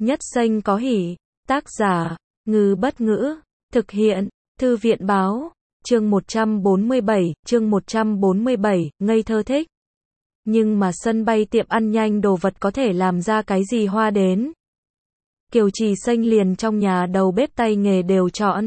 Nhất xanh có hỉ. Tác giả, Ngư Bất Ngữ. Thực hiện, Thư viện Báo. Chương 147, ngây thơ thích. Nhưng mà sân bay tiệm ăn nhanh đồ vật có thể làm ra cái gì hoa đến. Kiều Trì Xanh liền trong nhà đầu bếp tay nghề đều chọn.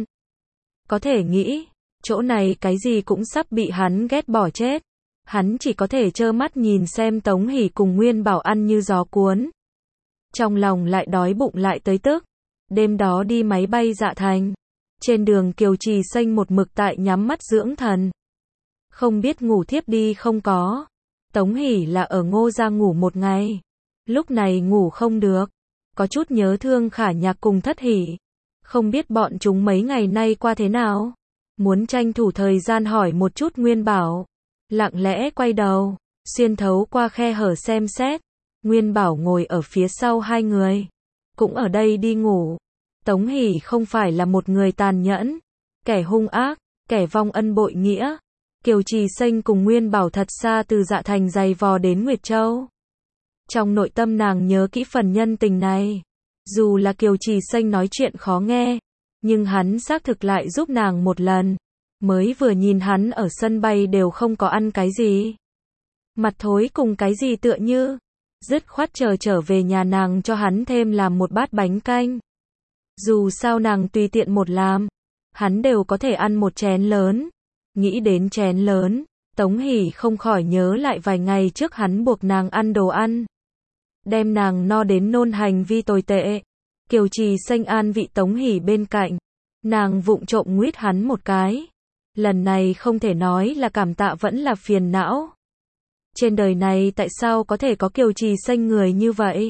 Có thể nghĩ, chỗ này cái gì cũng sắp bị hắn ghét bỏ chết. Hắn chỉ có thể trơ mắt nhìn xem Tống Hỷ cùng Nguyên Bảo ăn như gió cuốn. Trong lòng lại đói bụng lại tới tức. Đêm đó đi máy bay Dạ Thành. Trên đường Kiều Trì Xanh một mực tại nhắm mắt dưỡng thần. Không biết ngủ thiếp đi không có. Tống Hỷ là ở Ngô gia ngủ một ngày. Lúc này ngủ không được. Có chút nhớ thương Khả Nhạc cùng Thất Hỷ. Không biết bọn chúng mấy ngày nay qua thế nào. Muốn tranh thủ thời gian hỏi một chút Nguyên Bảo. Lặng lẽ quay đầu, xuyên thấu qua khe hở xem xét. Nguyên Bảo ngồi ở phía sau hai người. Cũng ở đây đi ngủ. Tống Hỷ không phải là một người tàn nhẫn, kẻ hung ác, kẻ vong ân bội nghĩa. Kiều Trì Xanh cùng Nguyên Bảo thật xa từ Dạ Thành giày vò đến Nguyệt Châu. Trong nội tâm nàng nhớ kỹ phần nhân tình này. Dù là Kiều Trì Xanh nói chuyện khó nghe, nhưng hắn xác thực lại giúp nàng một lần. Mới vừa nhìn hắn ở sân bay đều không có ăn cái gì. Mặt thối cùng cái gì tựa như. Dứt khoát trở về nhà nàng cho hắn thêm làm một bát bánh canh. Dù sao nàng tùy tiện một làm, hắn đều có thể ăn một chén lớn. Nghĩ đến chén lớn, Tống Hỷ không khỏi nhớ lại vài ngày trước hắn buộc nàng ăn đồ ăn. Đem nàng no đến nôn hành vi tồi tệ. Kiều Trì Xanh an vị Tống Hỷ bên cạnh. Nàng vụng trộm nguyết hắn một cái. Lần này không thể nói là cảm tạ vẫn là phiền não. Trên đời này tại sao có thể có Kiều Trì Xanh người như vậy?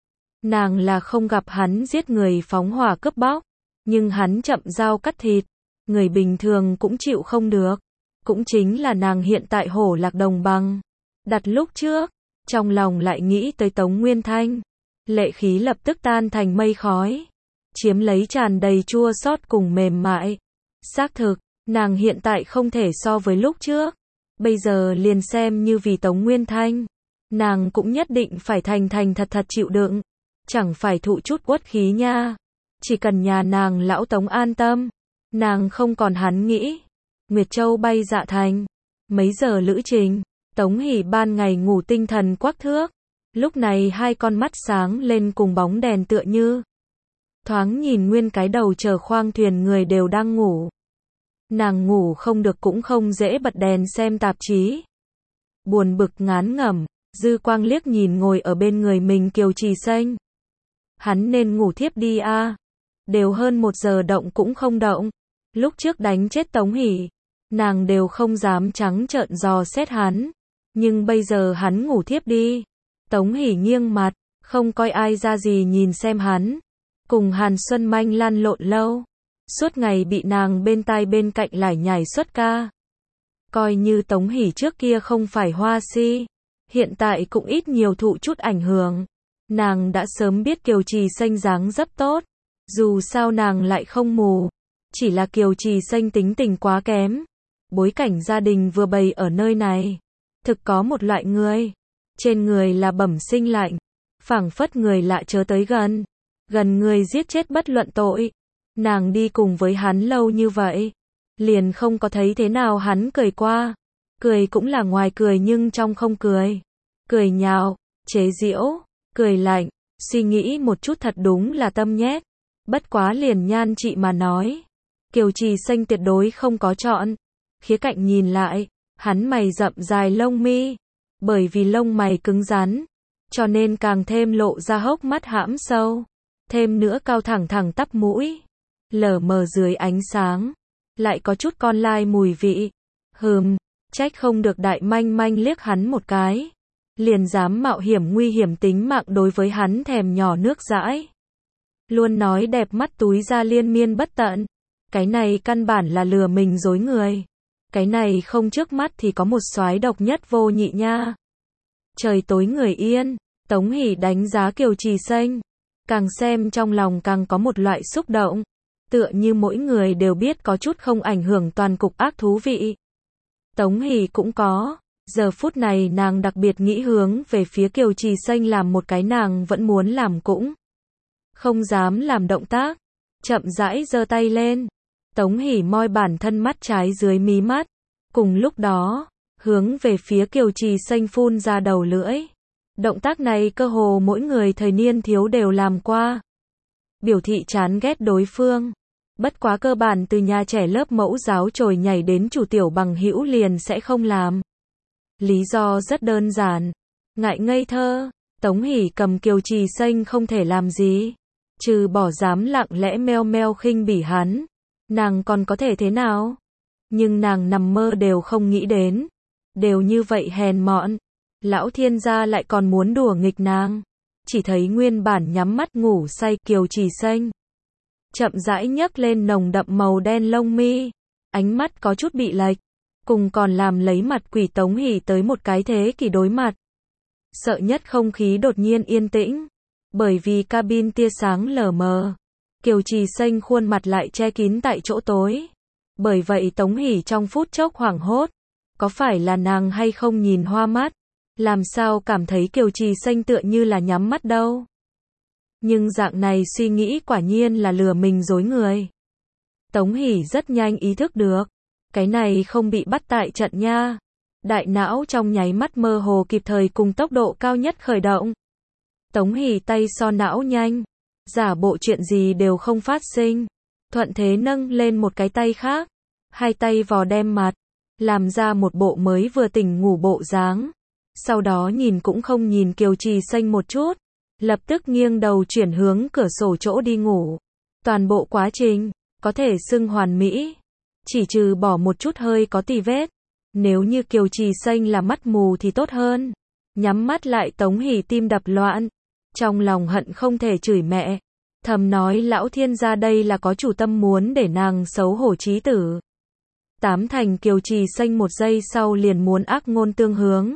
Nàng là không gặp hắn giết người phóng hỏa cướp bóc, nhưng hắn chậm dao cắt thịt, người bình thường cũng chịu không được. Cũng chính là nàng hiện tại hổ lạc đồng bằng. Đặt lúc trước, trong lòng lại nghĩ tới Tống Nguyên Thanh. Lệ khí lập tức tan thành mây khói, chiếm lấy tràn đầy chua xót cùng mềm mại. Xác thực, nàng hiện tại không thể so với lúc trước. Bây giờ liền xem như vì Tống Nguyên Thanh, nàng cũng nhất định phải thành thật chịu đựng. Chẳng phải thụ chút uất khí nha. Chỉ cần nhà nàng lão Tống an tâm, nàng không còn hắn nghĩ. Nguyệt Châu bay Dạ Thành. Mấy giờ lữ trình, Tống Hỷ ban ngày ngủ tinh thần quắc thước. Lúc này hai con mắt sáng lên cùng bóng đèn tựa như. Thoáng nhìn nguyên cái đầu chờ khoang thuyền người đều đang ngủ. Nàng ngủ không được cũng không dễ bật đèn xem tạp chí. Buồn bực ngán ngẩm, dư quang liếc nhìn ngồi ở bên người mình Kiều Trì Xanh. Hắn nên ngủ thiếp đi a. Đều hơn 1 giờ động cũng không động. Lúc trước đánh chết Tống Hỷ, nàng đều không dám trắng trợn dò xét hắn. Nhưng bây giờ hắn ngủ thiếp đi. Tống Hỷ nghiêng mặt, không coi ai ra gì nhìn xem hắn. Cùng Hàn Xuân Manh lăn lộn lâu. Suốt ngày bị nàng bên tai bên cạnh lải nhải xuất ca. Coi như Tống Hỷ trước kia không phải hoa si, hiện tại cũng ít nhiều thụ chút ảnh hưởng. Nàng đã sớm biết Kiều Trì Xanh dáng dấp tốt. Dù sao nàng lại không mù. Chỉ là Kiều Trì Xanh tính tình quá kém. Bối cảnh gia đình vừa bày ở nơi này. Thực có một loại người. Trên người là bẩm sinh lạnh. Phảng phất người lạ chớ tới gần. Gần người giết chết bất luận tội. Nàng đi cùng với hắn lâu như vậy. Liền không có thấy thế nào hắn cười qua. Cười cũng là ngoài cười nhưng trong không cười. Cười nhạo, chế giễu, cười lạnh. Suy nghĩ một chút thật đúng là tâm nhét. Bất quá liền nhan chị mà nói. Kiều Trì Xanh tuyệt đối không có chọn. Khía cạnh nhìn lại, hắn mày rậm dài lông mi. Bởi vì lông mày cứng rắn, cho nên càng thêm lộ ra hốc mắt hãm sâu. Thêm nữa cao thẳng tắp mũi. Lờ mờ dưới ánh sáng. Lại có chút con lai mùi vị. Trách không được Đại Manh Manh liếc hắn một cái. Liền dám mạo hiểm nguy hiểm tính mạng đối với hắn thèm nhỏ nước dãi. Luôn nói đẹp mắt túi ra liên miên bất tận. Cái này căn bản là lừa mình dối người. Cái này không trước mắt thì có một soái độc nhất vô nhị nha. Trời tối người yên, Tống Hỷ đánh giá Kiều Trì Xanh. Càng xem trong lòng càng có một loại xúc động. Tựa như mỗi người đều biết có chút không ảnh hưởng toàn cục ác thú vị. Tống Hỷ cũng có. Giờ phút này nàng đặc biệt nghĩ hướng về phía Kiều Trì Xanh làm một cái nàng vẫn muốn làm cũng không dám làm động tác, chậm rãi giơ tay lên. Tống Hỷ moi bản thân mắt trái dưới mí mắt, cùng lúc đó, hướng về phía Kiều Trì Xanh phun ra đầu lưỡi. Động tác này cơ hồ mỗi người thời niên thiếu đều làm qua. Biểu thị chán ghét đối phương. Bất quá cơ bản từ nhà trẻ lớp mẫu giáo trồi nhảy đến chủ tiểu bằng hữu liền sẽ không làm. Lý do rất đơn giản. Ngại ngây thơ. Tống Hỷ cầm Kiều Trì Xanh không thể làm gì. Trừ bỏ dám lặng lẽ meo meo khinh bỉ hắn. Nàng còn có thể thế nào? Nhưng nàng nằm mơ đều không nghĩ đến. Đều như vậy hèn mọn. Lão thiên gia lại còn muốn đùa nghịch nàng. Chỉ thấy nguyên bản nhắm mắt ngủ say Kiều Trì Xanh. Chậm rãi nhấc lên nồng đậm màu đen lông mi. Ánh mắt có chút bị lệch. Cùng còn làm lấy mặt quỷ Tống Hỷ tới một cái thế kỷ đối mặt. Sợ nhất không khí đột nhiên yên tĩnh. Bởi vì cabin tia sáng lờ mờ. Kiều Trì Xanh khuôn mặt lại che kín tại chỗ tối. Bởi vậy Tống Hỷ trong phút chốc hoảng hốt. Có phải là nàng hay không nhìn hoa mắt? Làm sao cảm thấy Kiều Trì Xanh tựa như là nhắm mắt đâu? Nhưng dạng này suy nghĩ quả nhiên là lừa mình dối người. Tống Hỷ rất nhanh ý thức được. Cái này không bị bắt tại trận nha. Đại não trong nháy mắt mơ hồ kịp thời cùng tốc độ cao nhất khởi động. Tống Hỷ tay so não nhanh. Giả bộ chuyện gì đều không phát sinh. Thuận thế nâng lên một cái tay khác. Hai tay vò đem mặt. Làm ra một bộ mới vừa tỉnh ngủ bộ dáng. Sau đó nhìn cũng không nhìn Kiều Trì Xanh một chút. Lập tức nghiêng đầu chuyển hướng cửa sổ chỗ đi ngủ. Toàn bộ quá trình, có thể xưng hoàn mỹ. Chỉ trừ bỏ một chút hơi có tì vết. Nếu như Kiều Trì Xanh là mắt mù thì tốt hơn. Nhắm mắt lại Tống Hỷ tim đập loạn. Trong lòng hận không thể chửi mẹ. Thầm nói lão thiên gia đây là có chủ tâm muốn để nàng xấu hổ chí tử. Tám thành Kiều Trì Xanh một giây sau liền muốn ác ngôn tương hướng.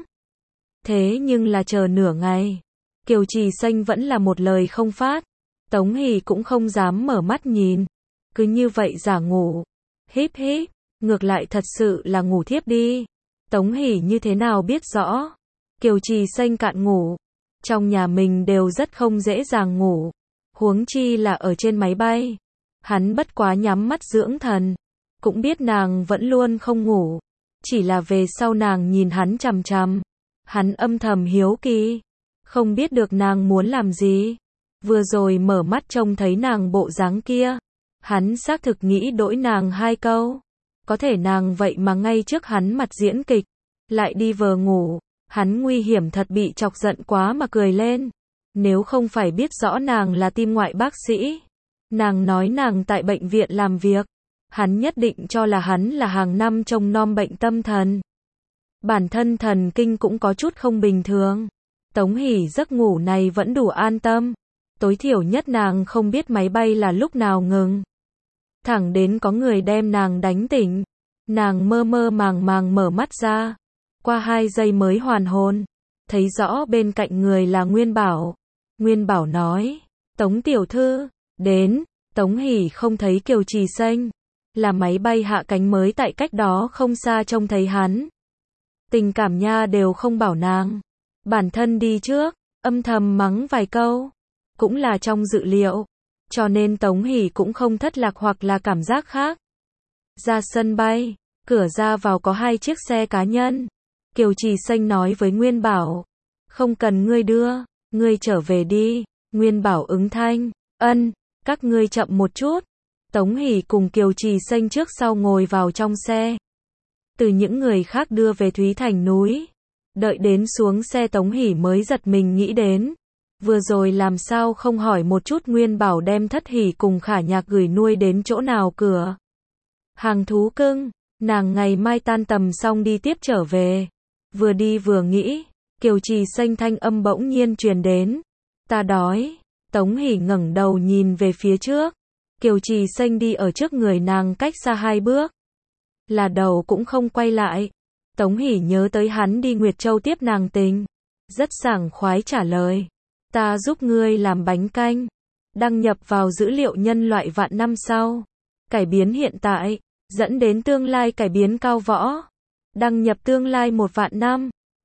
Thế nhưng là chờ nửa ngày. Kiều Trì Xanh vẫn là một lời không phát. Tống Hỷ cũng không dám mở mắt nhìn. Cứ như vậy giả ngủ. Híp híp. Ngược lại thật sự là ngủ thiếp đi. Tống Hỷ như thế nào biết rõ. Kiều Trì Xanh cạn ngủ. Trong nhà mình đều rất không dễ dàng ngủ. Huống chi là ở trên máy bay. Hắn bất quá nhắm mắt dưỡng thần. Cũng biết nàng vẫn luôn không ngủ. Chỉ là về sau nàng nhìn hắn chằm chằm. Hắn âm thầm hiếu kỳ. Không biết được nàng muốn làm gì. Vừa rồi mở mắt trông thấy nàng bộ dáng kia. Hắn xác thực nghĩ đỗi nàng hai câu. Có thể nàng vậy mà ngay trước hắn mặt diễn kịch. Lại đi vờ ngủ. Hắn nguy hiểm thật bị chọc giận quá mà cười lên. Nếu không phải biết rõ nàng là tim ngoại bác sĩ. Nàng nói nàng tại bệnh viện làm việc. Hắn nhất định cho là hắn là hàng năm trông nom bệnh tâm thần. Bản thân thần kinh cũng có chút không bình thường. Tống Hỷ giấc ngủ này vẫn đủ an tâm. Tối thiểu nhất nàng không biết máy bay là lúc nào ngừng. Thẳng đến có người đem nàng đánh tỉnh. Nàng mơ mơ màng màng mở mắt ra. Qua 2 giây mới hoàn hồn. Thấy rõ bên cạnh người là Nguyên Bảo. Nguyên Bảo nói. Tống tiểu thư. Đến. Tống Hỷ không thấy Kiều Trì Xanh. Là máy bay hạ cánh mới tại cách đó không xa trông thấy hắn. Tình cảm nha đều không bảo nàng. Bản thân đi trước. Âm thầm mắng vài câu. Cũng là trong dự liệu. Cho nên Tống Hỷ cũng không thất lạc hoặc là cảm giác khác. Ra sân bay. Cửa ra vào có 2 chiếc xe cá nhân. Kiều Trì Xanh nói với Nguyên Bảo. Không cần ngươi đưa. Ngươi trở về đi. Nguyên Bảo ứng thanh. Ân. Các ngươi chậm một chút. Tống Hỷ cùng Kiều Trì Xanh trước sau ngồi vào trong xe. Từ những người khác đưa về Thúy Thành núi. Đợi đến xuống xe Tống Hỷ mới giật mình nghĩ đến. Vừa rồi làm sao không hỏi một chút Nguyên Bảo đem Thất Hỷ cùng Khả Nhạc gửi nuôi đến chỗ nào cửa. Hàng thú cưng. Nàng ngày mai tan tầm xong đi tiếp trở về. Vừa đi vừa nghĩ. Kiều Trì Xanh thanh âm bỗng nhiên truyền đến. Ta đói. Tống Hỷ ngẩng đầu nhìn về phía trước. Kiều Trì Xanh đi ở trước người nàng cách xa 2 bước. Là đầu cũng không quay lại. Tống Hỷ nhớ tới hắn đi Nguyệt Châu tiếp nàng tình. Rất sảng khoái trả lời. Ta giúp ngươi làm bánh canh. Đăng nhập vào dữ liệu nhân loại vạn năm sau. Cải biến hiện tại. Dẫn đến tương lai cải biến cao võ. Đăng nhập tương lai 1 vạn năm.